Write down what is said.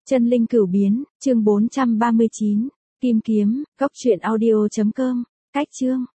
Chân linh cửu biến, chương 439. Kim kiếm, góc truyện audio.com. Cách chương.